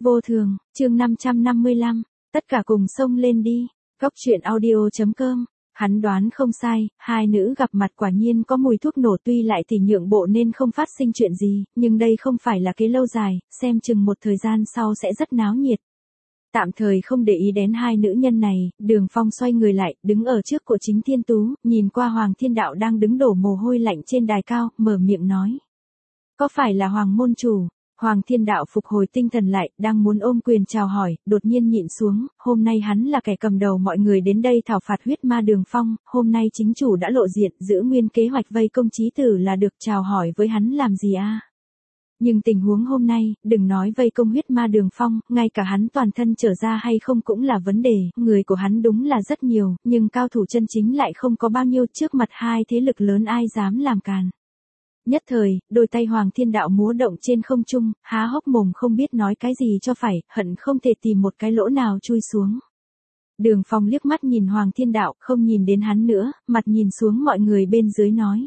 Vô thường, chương 555, tất cả cùng xông lên đi. Góc truyện audio.com. Hắn đoán không sai, hai nữ gặp mặt quả nhiên có mùi thuốc nổ, tuy lại thì nhượng bộ nên không phát sinh chuyện gì, nhưng đây không phải là kế lâu dài, xem chừng một thời gian sau sẽ rất náo nhiệt. Tạm thời không để ý đến hai nữ nhân này, Đường Phong xoay người lại, đứng ở trước của Chính Thiên Tú, nhìn qua Hoàng Thiên Đạo đang đứng đổ mồ hôi lạnh trên đài cao, mở miệng nói. Có phải là Hoàng môn chủ? Hoàng Thiên Đạo phục hồi tinh thần lại, đang muốn ôm quyền chào hỏi, đột nhiên nhịn xuống, hôm nay hắn là kẻ cầm đầu mọi người đến đây thảo phạt huyết ma Đường Phong, hôm nay chính chủ đã lộ diện, giữ nguyên kế hoạch vây công chí tử là được, chào hỏi với hắn làm gì a? Nhưng tình huống hôm nay, đừng nói vây công huyết ma Đường Phong, ngay cả hắn toàn thân trở ra hay không cũng là vấn đề, người của hắn đúng là rất nhiều, nhưng cao thủ chân chính lại không có bao nhiêu, trước mặt hai thế lực lớn ai dám làm càn. Nhất thời, đôi tay Hoàng Thiên Đạo múa động trên không trung, há hốc mồm không biết nói cái gì cho phải, hận không thể tìm một cái lỗ nào chui xuống. Đường Phong liếc mắt nhìn Hoàng Thiên Đạo, không nhìn đến hắn nữa, mặt nhìn xuống mọi người bên dưới nói.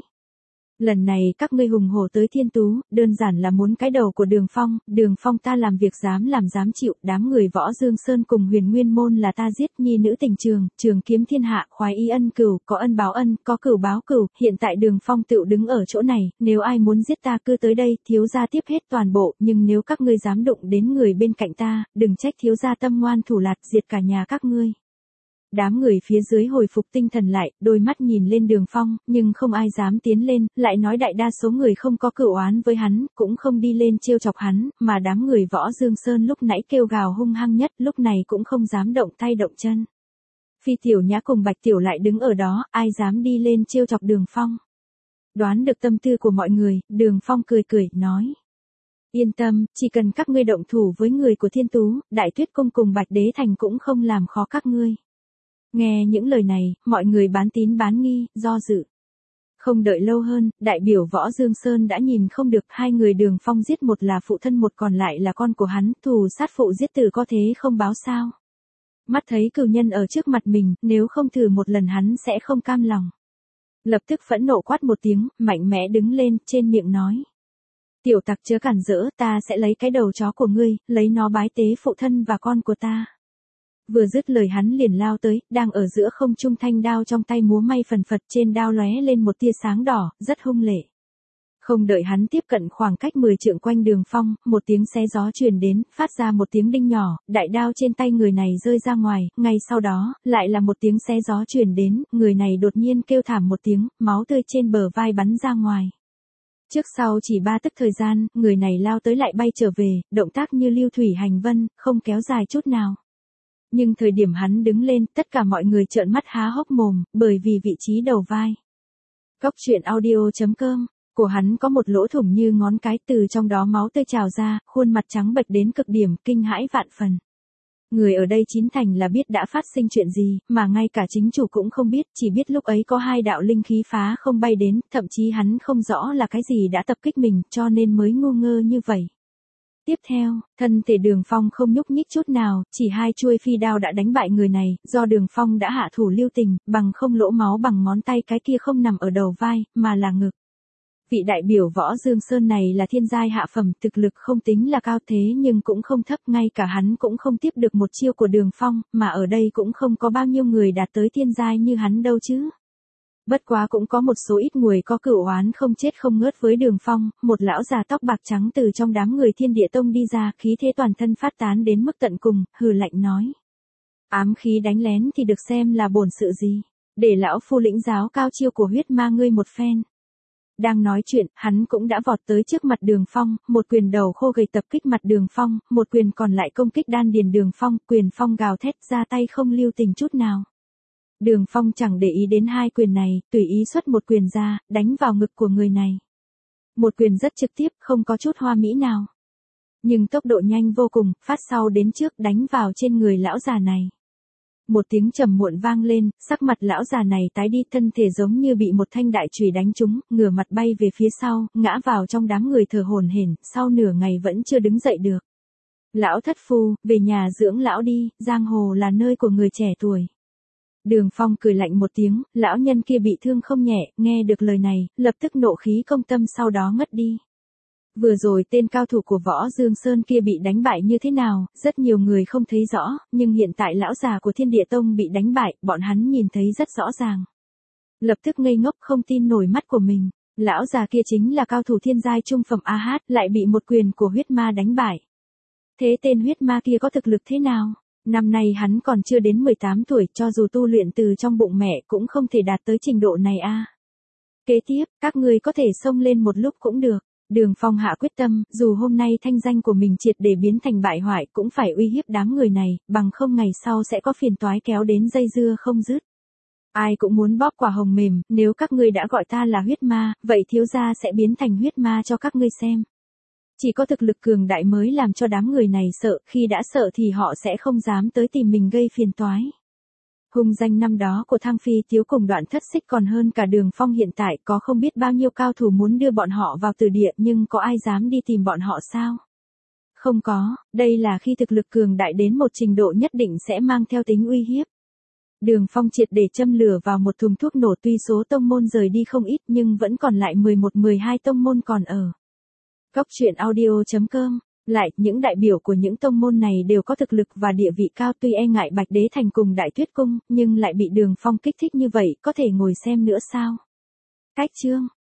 Lần này các ngươi hùng hổ tới Thiên Tú, đơn giản là muốn cái đầu của Đường Phong ta làm việc dám làm dám chịu, đám người Võ Dương Sơn cùng Huyền Nguyên môn là ta giết, nhi nữ tình trường kiếm thiên hạ, khoái ý ân cửu, có ân báo ân, có cửu báo cửu, hiện tại Đường Phong tựu đứng ở chỗ này, nếu ai muốn giết ta cứ tới đây, thiếu gia tiếp hết toàn bộ, nhưng nếu các ngươi dám đụng đến người bên cạnh ta, đừng trách thiếu gia tâm ngoan thủ lạt, diệt cả nhà các ngươi. Đám người phía dưới hồi phục tinh thần lại, đôi mắt nhìn lên Đường Phong, nhưng không ai dám tiến lên, lại nói đại đa số người không có cửu oán với hắn, cũng không đi lên trêu chọc hắn, mà đám người Võ Dương Sơn lúc nãy kêu gào hung hăng nhất, lúc này cũng không dám động tay động chân. Phi Tiểu Nhã cùng Bạch Tiểu lại đứng ở đó, ai dám đi lên trêu chọc Đường Phong. Đoán được tâm tư của mọi người, Đường Phong cười cười, nói. Yên tâm, chỉ cần các ngươi động thủ với người của Thiên Tú, Đại Tuyết Cung cùng Bạch Đế Thành cũng không làm khó các ngươi. Nghe những lời này, mọi người bán tín bán nghi, do dự. Không đợi lâu hơn, đại biểu Võ Dương Sơn đã nhìn không được, hai người Đường Phong giết, một là phụ thân một còn lại là con của hắn, thù sát phụ giết tử có thế không báo sao. Mắt thấy cừu nhân ở trước mặt mình, nếu không thử một lần hắn sẽ không cam lòng. Lập tức phẫn nộ quát một tiếng, mạnh mẽ đứng lên, trên miệng nói. Tiểu tặc chớ cản rỡ, ta sẽ lấy cái đầu chó của ngươi, lấy nó bái tế phụ thân và con của ta. Vừa dứt lời hắn liền lao tới, đang ở giữa không trung, thanh đao trong tay múa may phần phật, trên đao lóe lên một tia sáng đỏ, rất hung lệ. Không đợi hắn tiếp cận khoảng cách 10 trượng quanh Đường Phong, một tiếng xé gió truyền đến, phát ra một tiếng đinh nhỏ, đại đao trên tay người này rơi ra ngoài, ngay sau đó, lại là một tiếng xé gió truyền đến, người này đột nhiên kêu thảm một tiếng, máu tươi trên bờ vai bắn ra ngoài. Trước sau chỉ 3 tức thời gian, người này lao tới lại bay trở về, động tác như lưu thủy hành vân, không kéo dài chút nào. Nhưng thời điểm hắn đứng lên, tất cả mọi người trợn mắt há hốc mồm, bởi vì vị trí đầu vai. Góc truyện audio.com, cổ hắn có một lỗ thủng như ngón cái, từ trong đó máu tươi trào ra, khuôn mặt trắng bệch đến cực điểm, kinh hãi vạn phần. Người ở đây chín thành là biết đã phát sinh chuyện gì, mà ngay cả chính chủ cũng không biết, chỉ biết lúc ấy có hai đạo linh khí phá không bay đến, thậm chí hắn không rõ là cái gì đã tập kích mình, cho nên mới ngu ngơ như vậy. Tiếp theo, thân thể Đường Phong không nhúc nhích chút nào, chỉ hai chuôi phi đao đã đánh bại người này, do Đường Phong đã hạ thủ lưu tình, bằng không lỗ máu bằng ngón tay, cái kia không nằm ở đầu vai, mà là ngực. Vị đại biểu Võ Dương Sơn này là thiên giai hạ phẩm, thực lực không tính là cao thế nhưng cũng không thấp, ngay cả hắn cũng không tiếp được một chiêu của Đường Phong, mà ở đây cũng không có bao nhiêu người đạt tới thiên giai như hắn đâu chứ. Bất quá cũng có một số ít người có cửu oán không chết không ngớt với Đường Phong, một lão già tóc bạc trắng từ trong đám người Thiên Địa Tông đi ra, khí thế toàn thân phát tán đến mức tận cùng, hừ lạnh nói. Ám khí đánh lén thì được xem là bổn sự gì, để lão phu lĩnh giáo cao chiêu của huyết ma ngươi một phen. Đang nói chuyện, hắn cũng đã vọt tới trước mặt Đường Phong, một quyền đầu khô gầy tập kích mặt Đường Phong, một quyền còn lại công kích đan điền Đường Phong, quyền phong gào thét ra tay không lưu tình chút nào. Đường Phong chẳng để ý đến hai quyền này, tùy ý xuất một quyền ra, đánh vào ngực của người này. Một quyền rất trực tiếp, không có chút hoa mỹ nào. Nhưng tốc độ nhanh vô cùng, phát sau đến trước đánh vào trên người lão già này. Một tiếng trầm muộn vang lên, sắc mặt lão già này tái đi, thân thể giống như bị một thanh đại chùy đánh trúng, ngửa mặt bay về phía sau, ngã vào trong đám người thở hổn hển, sau nửa ngày vẫn chưa đứng dậy được. Lão thất phu, về nhà dưỡng lão đi, giang hồ là nơi của người trẻ tuổi. Đường Phong cười lạnh một tiếng, lão nhân kia bị thương không nhẹ, nghe được lời này, lập tức nộ khí công tâm sau đó ngất đi. Vừa rồi tên cao thủ của Võ Dương Sơn kia bị đánh bại như thế nào, rất nhiều người không thấy rõ, nhưng hiện tại lão già của Thiên Địa Tông bị đánh bại, bọn hắn nhìn thấy rất rõ ràng. Lập tức ngây ngốc không tin nổi mắt của mình. Lão già kia chính là cao thủ thiên giai trung phẩm AH, lại bị một quyền của huyết ma đánh bại. Thế tên huyết ma kia có thực lực thế nào? Năm nay hắn còn chưa đến 18 tuổi, cho dù tu luyện từ trong bụng mẹ cũng không thể đạt tới trình độ này a. Kế tiếp, các ngươi có thể xông lên một lúc cũng được. Đường Phong hạ quyết tâm, dù hôm nay thanh danh của mình triệt để biến thành bại hoại cũng phải uy hiếp đám người này, bằng không ngày sau sẽ có phiền toái kéo đến dây dưa không dứt. Ai cũng muốn bóp quả hồng mềm, nếu các ngươi đã gọi ta là huyết ma, vậy thiếu gia sẽ biến thành huyết ma cho các ngươi xem. Chỉ có thực lực cường đại mới làm cho đám người này sợ, khi đã sợ thì họ sẽ không dám tới tìm mình gây phiền toái. Hung danh năm đó của Thang Phi Tiếu cùng Đoạn Thất Xích còn hơn cả Đường Phong hiện tại, có không biết bao nhiêu cao thủ muốn đưa bọn họ vào từ địa, nhưng có ai dám đi tìm bọn họ sao? Không có, đây là khi thực lực cường đại đến một trình độ nhất định sẽ mang theo tính uy hiếp. Đường Phong triệt để châm lửa vào một thùng thuốc nổ, tuy số tông môn rời đi không ít nhưng vẫn còn lại 11-12 tông môn còn ở. Góc truyện audio.com. Lại, những đại biểu của những tông môn này đều có thực lực và địa vị cao, tuy e ngại Bạch Đế Thành cùng Đại Tuyết Cung, nhưng lại bị Đường Phong kích thích như vậy, có thể ngồi xem nữa sao? Cách chương.